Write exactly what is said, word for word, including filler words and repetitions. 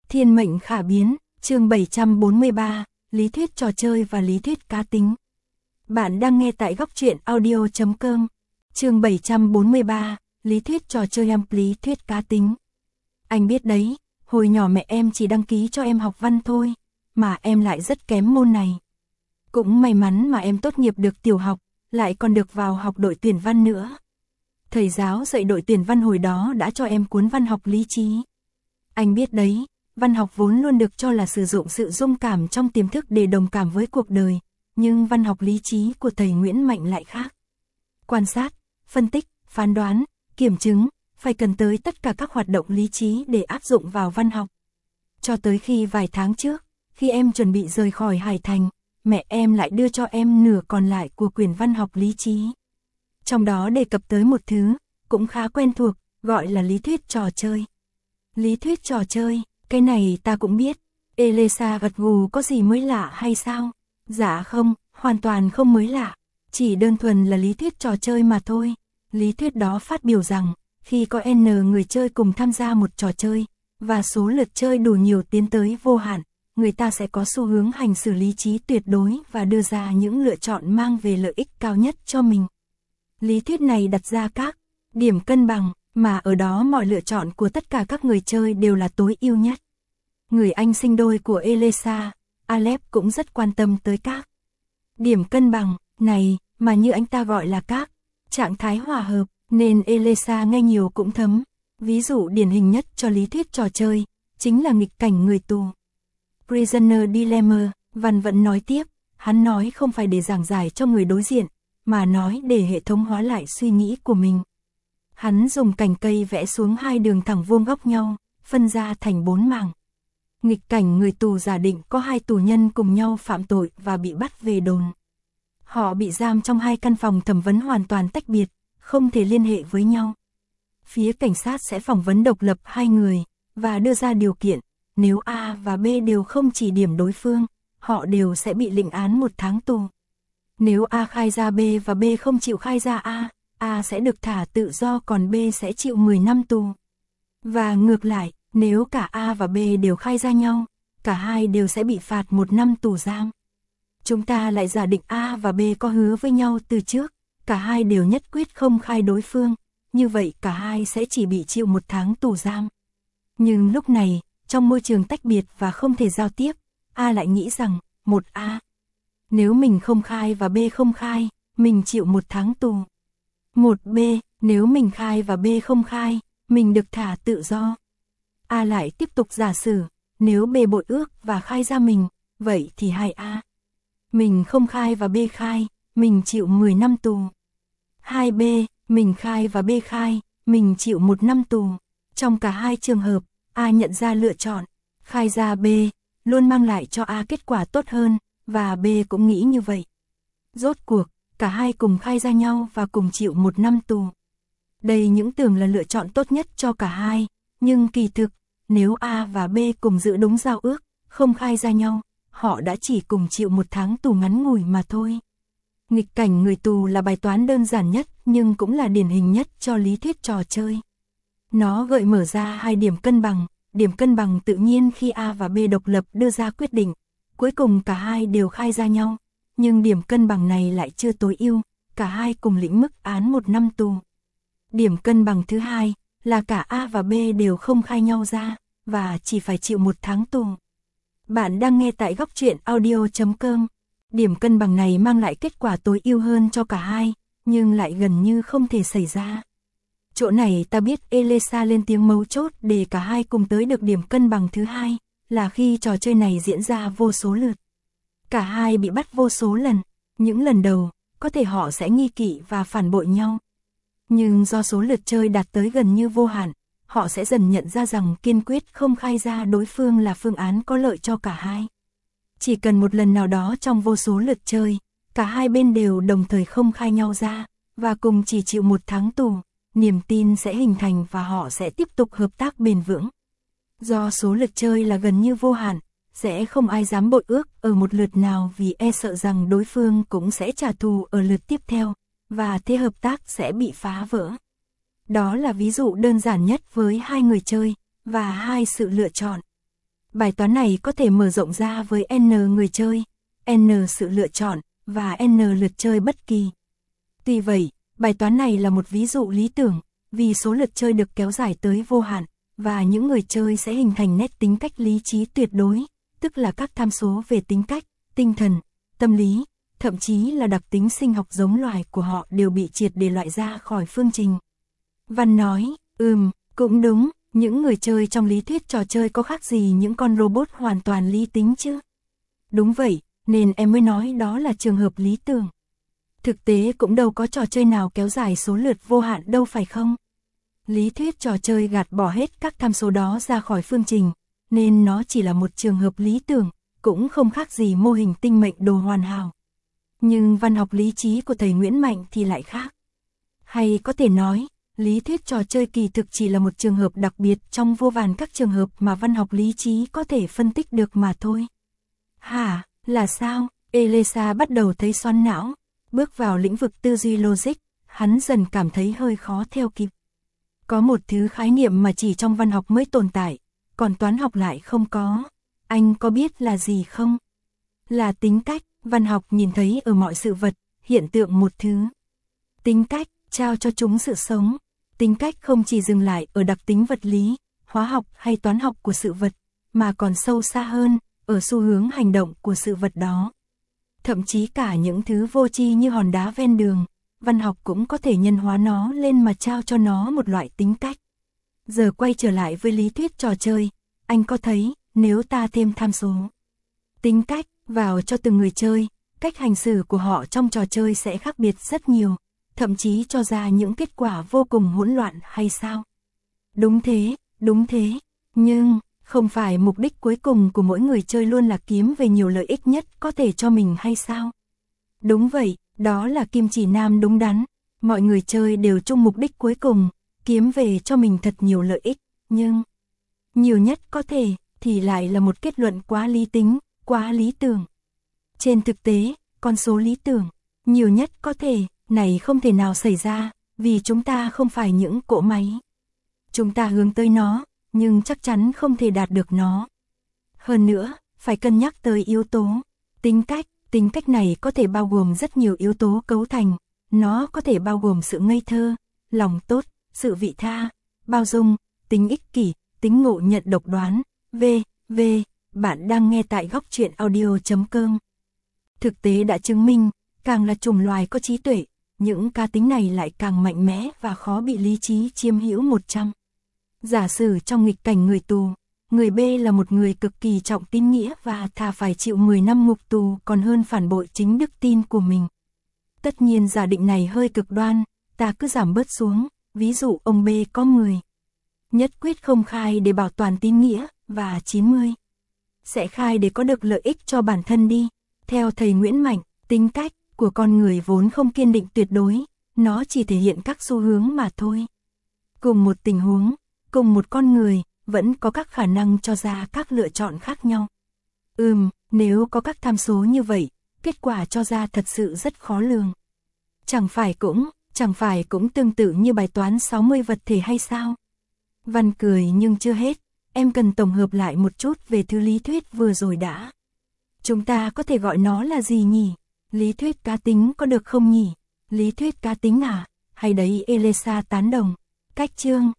Thiên mệnh khả biến, chương bảy trăm bốn mươi ba, lý thuyết trò chơi và lý thuyết cá tính. Bạn đang nghe tại góc truyện audio chấm com. Chương bảy trăm bốn mươi ba, lý thuyết trò chơi âm lý thuyết cá tính. Anh biết đấy, hồi nhỏ mẹ em chỉ đăng ký cho em học văn thôi, mà em lại rất kém môn này. Cũng may mắn mà em tốt nghiệp được tiểu học, lại còn được vào học đội tuyển văn nữa. Thầy giáo dạy đội tuyển văn hồi đó đã cho em cuốn văn học lý trí. Anh biết đấy, văn học vốn luôn được cho là sử dụng sự dung cảm trong tiềm thức để đồng cảm với cuộc đời, nhưng văn học lý trí của thầy Nguyễn Mạnh lại khác. Quan sát, phân tích, phán đoán, kiểm chứng, phải cần tới tất cả các hoạt động lý trí để áp dụng vào văn học. Cho tới khi vài tháng trước, khi em chuẩn bị rời khỏi Hải Thành, mẹ em lại đưa cho em nửa còn lại của quyển văn học lý trí. Trong đó đề cập tới một thứ, cũng khá quen thuộc, gọi là lý thuyết trò chơi. Lý thuyết trò chơi, cái này ta cũng biết. Elesa gật gù, có gì mới lạ hay sao? Dạ không, hoàn toàn không mới lạ. Chỉ đơn thuần là lý thuyết trò chơi mà thôi. Lý thuyết đó phát biểu rằng, khi có N người chơi cùng tham gia một trò chơi, và số lượt chơi đủ nhiều tiến tới vô hạn, người ta sẽ có xu hướng hành xử lý trí tuyệt đối và đưa ra những lựa chọn mang về lợi ích cao nhất cho mình. Lý thuyết này đặt ra các điểm cân bằng, mà ở đó mọi lựa chọn của tất cả các người chơi đều là tối ưu nhất. Người anh sinh đôi của Elesa, Alep cũng rất quan tâm tới các điểm cân bằng này, mà như anh ta gọi là các trạng thái hòa hợp, nên Elesa nghe nhiều cũng thấm. Ví dụ điển hình nhất cho lý thuyết trò chơi, chính là nghịch cảnh người tù. Prisoner Dilemma, Văn vẫn nói tiếp, hắn nói không phải để giảng giải cho người đối diện, mà nói để hệ thống hóa lại suy nghĩ của mình. Hắn dùng cành cây vẽ xuống hai đường thẳng vuông góc nhau, phân ra thành bốn mảng. Nghịch cảnh người tù giả định có hai tù nhân cùng nhau phạm tội và bị bắt về đồn. Họ bị giam trong hai căn phòng thẩm vấn hoàn toàn tách biệt, không thể liên hệ với nhau. Phía cảnh sát sẽ phỏng vấn độc lập hai người, và đưa ra điều kiện, nếu A và B đều không chỉ điểm đối phương, họ đều sẽ bị lệnh án một tháng tù. Nếu A khai ra B và B không chịu khai ra A, A sẽ được thả tự do còn B sẽ chịu mười năm tù. Và ngược lại, nếu cả A và B đều khai ra nhau, cả hai đều sẽ bị phạt một năm tù giam. Chúng ta lại giả định A và B có hứa với nhau từ trước, cả hai đều nhất quyết không khai đối phương, như vậy cả hai sẽ chỉ bị chịu một tháng tù giam. Nhưng lúc này, trong môi trường tách biệt và không thể giao tiếp, A lại nghĩ rằng, một A. Nếu mình không khai và B không khai, mình chịu một tháng tù. Một B, nếu mình khai và B không khai, mình được thả tự do. A lại tiếp tục giả sử, nếu B bội ước và khai ra mình, vậy thì hai A. Mình không khai và B khai, mình chịu mười năm tù. hai B, mình khai và B khai, mình chịu một năm tù. Trong cả hai trường hợp, A nhận ra lựa chọn, khai ra B, luôn mang lại cho A kết quả tốt hơn, và B cũng nghĩ như vậy. Rốt cuộc, cả hai cùng khai ra nhau và cùng chịu một năm tù. Đây những tưởng là lựa chọn tốt nhất cho cả hai, nhưng kỳ thực, nếu A và B cùng giữ đúng giao ước, không khai ra nhau, họ đã chỉ cùng chịu một tháng tù ngắn ngủi mà thôi. Nghịch cảnh người tù là bài toán đơn giản nhất nhưng cũng là điển hình nhất cho lý thuyết trò chơi. Nó gợi mở ra hai điểm cân bằng, điểm cân bằng tự nhiên khi A và B độc lập đưa ra quyết định, cuối cùng cả hai đều khai ra nhau, nhưng điểm cân bằng này lại chưa tối ưu, cả hai cùng lĩnh mức án một năm tù. Điểm cân bằng thứ hai là cả A và B đều không khai nhau ra, và chỉ phải chịu một tháng tù. Bạn đang nghe tại góc truyện audio chấm com. Điểm cân bằng này mang lại kết quả tối ưu hơn cho cả hai, nhưng lại gần như không thể xảy ra. Chỗ này ta biết Elesa lên tiếng mấu chốt để cả hai cùng tới được điểm cân bằng thứ hai, là khi trò chơi này diễn ra vô số lượt. Cả hai bị bắt vô số lần, những lần đầu, có thể họ sẽ nghi kỵ và phản bội nhau. Nhưng do số lượt chơi đạt tới gần như vô hạn, họ sẽ dần nhận ra rằng kiên quyết không khai ra đối phương là phương án có lợi cho cả hai. Chỉ cần một lần nào đó trong vô số lượt chơi, cả hai bên đều đồng thời không khai nhau ra, và cùng chỉ chịu một tháng tù, niềm tin sẽ hình thành và họ sẽ tiếp tục hợp tác bền vững. Do số lượt chơi là gần như vô hạn, sẽ không ai dám bội ước ở một lượt nào vì e sợ rằng đối phương cũng sẽ trả thù ở lượt tiếp theo, và thế hợp tác sẽ bị phá vỡ. Đó là ví dụ đơn giản nhất với hai người chơi, và hai sự lựa chọn. Bài toán này có thể mở rộng ra với n người chơi, n sự lựa chọn, và n lượt chơi bất kỳ. Tuy vậy, bài toán này là một ví dụ lý tưởng, vì số lượt chơi được kéo dài tới vô hạn, và những người chơi sẽ hình thành nét tính cách lý trí tuyệt đối, tức là các tham số về tính cách, tinh thần, tâm lý, thậm chí là đặc tính sinh học giống loài của họ đều bị triệt để loại ra khỏi phương trình. Văn nói, ừm, cũng đúng, những người chơi trong lý thuyết trò chơi có khác gì những con robot hoàn toàn lý tính chứ? Đúng vậy, nên em mới nói đó là trường hợp lý tưởng. Thực tế cũng đâu có trò chơi nào kéo dài số lượt vô hạn đâu phải không? Lý thuyết trò chơi gạt bỏ hết các tham số đó ra khỏi phương trình, nên nó chỉ là một trường hợp lý tưởng, cũng không khác gì mô hình tinh mệnh đồ hoàn hảo. Nhưng văn học lý trí của thầy Nguyễn Mạnh thì lại khác. Hay có thể nói, lý thuyết trò chơi kỳ thực chỉ là một trường hợp đặc biệt trong vô vàn các trường hợp mà văn học lý trí có thể phân tích được mà thôi. Hả, là sao? Elesa bắt đầu thấy xoắn não, bước vào lĩnh vực tư duy logic, hắn dần cảm thấy hơi khó theo kịp. Có một thứ khái niệm mà chỉ trong văn học mới tồn tại, còn toán học lại không có. Anh có biết là gì không? Là tính cách. Văn học nhìn thấy ở mọi sự vật, hiện tượng một thứ. Tính cách, trao cho chúng sự sống. Tính cách không chỉ dừng lại ở đặc tính vật lý, hóa học hay toán học của sự vật, mà còn sâu xa hơn, ở xu hướng hành động của sự vật đó. Thậm chí cả những thứ vô tri như hòn đá ven đường, văn học cũng có thể nhân hóa nó lên mà trao cho nó một loại tính cách. Giờ quay trở lại với lý thuyết trò chơi, anh có thấy, nếu ta thêm tham số tính cách vào cho từng người chơi, cách hành xử của họ trong trò chơi sẽ khác biệt rất nhiều, thậm chí cho ra những kết quả vô cùng hỗn loạn hay sao? Đúng thế, đúng thế, nhưng không phải mục đích cuối cùng của mỗi người chơi luôn là kiếm về nhiều lợi ích nhất có thể cho mình hay sao? Đúng vậy, đó là kim chỉ nam đúng đắn, mọi người chơi đều chung mục đích cuối cùng, kiếm về cho mình thật nhiều lợi ích, nhưng nhiều nhất có thể thì lại là một kết luận quá lý tính, quá lý tưởng. Trên thực tế, con số lý tưởng, nhiều nhất có thể, này không thể nào xảy ra, vì chúng ta không phải những cỗ máy. Chúng ta hướng tới nó, nhưng chắc chắn không thể đạt được nó. Hơn nữa, phải cân nhắc tới yếu tố tính cách. Tính cách này có thể bao gồm rất nhiều yếu tố cấu thành. Nó có thể bao gồm sự ngây thơ, lòng tốt, sự vị tha, bao dung, tính ích kỷ, tính ngộ nhận độc đoán, vân vân. Bạn đang nghe tại góc truyện audio chấm com. Thực tế đã chứng minh, càng là chủng loài có trí tuệ, những cá tính này lại càng mạnh mẽ và khó bị lý trí chiếm hữu một trăm. Giả sử trong nghịch cảnh người tù, người B là một người cực kỳ trọng tín nghĩa và thà phải chịu mười năm ngục tù còn hơn phản bội chính đức tin của mình. Tất nhiên giả định này hơi cực đoan, ta cứ giảm bớt xuống, ví dụ ông B có mười. Nhất quyết không khai để bảo toàn tín nghĩa, và chín mươi. Sẽ khai để có được lợi ích cho bản thân đi. Theo thầy Nguyễn Mạnh, tính cách của con người vốn không kiên định tuyệt đối, nó chỉ thể hiện các xu hướng mà thôi. Cùng một tình huống, cùng một con người, vẫn có các khả năng cho ra các lựa chọn khác nhau. Ừm, nếu có các tham số như vậy, kết quả cho ra thật sự rất khó lường. Chẳng phải cũng, chẳng phải cũng tương tự như bài toán sáu mươi vật thể hay sao? Văn cười nhưng chưa hết, em cần tổng hợp lại một chút về thứ lý thuyết vừa rồi đã. Chúng ta có thể gọi nó là gì nhỉ? Lý thuyết cá tính có được không nhỉ? Lý thuyết cá tính à? Hay đấy Elesa tán đồng. Cách chương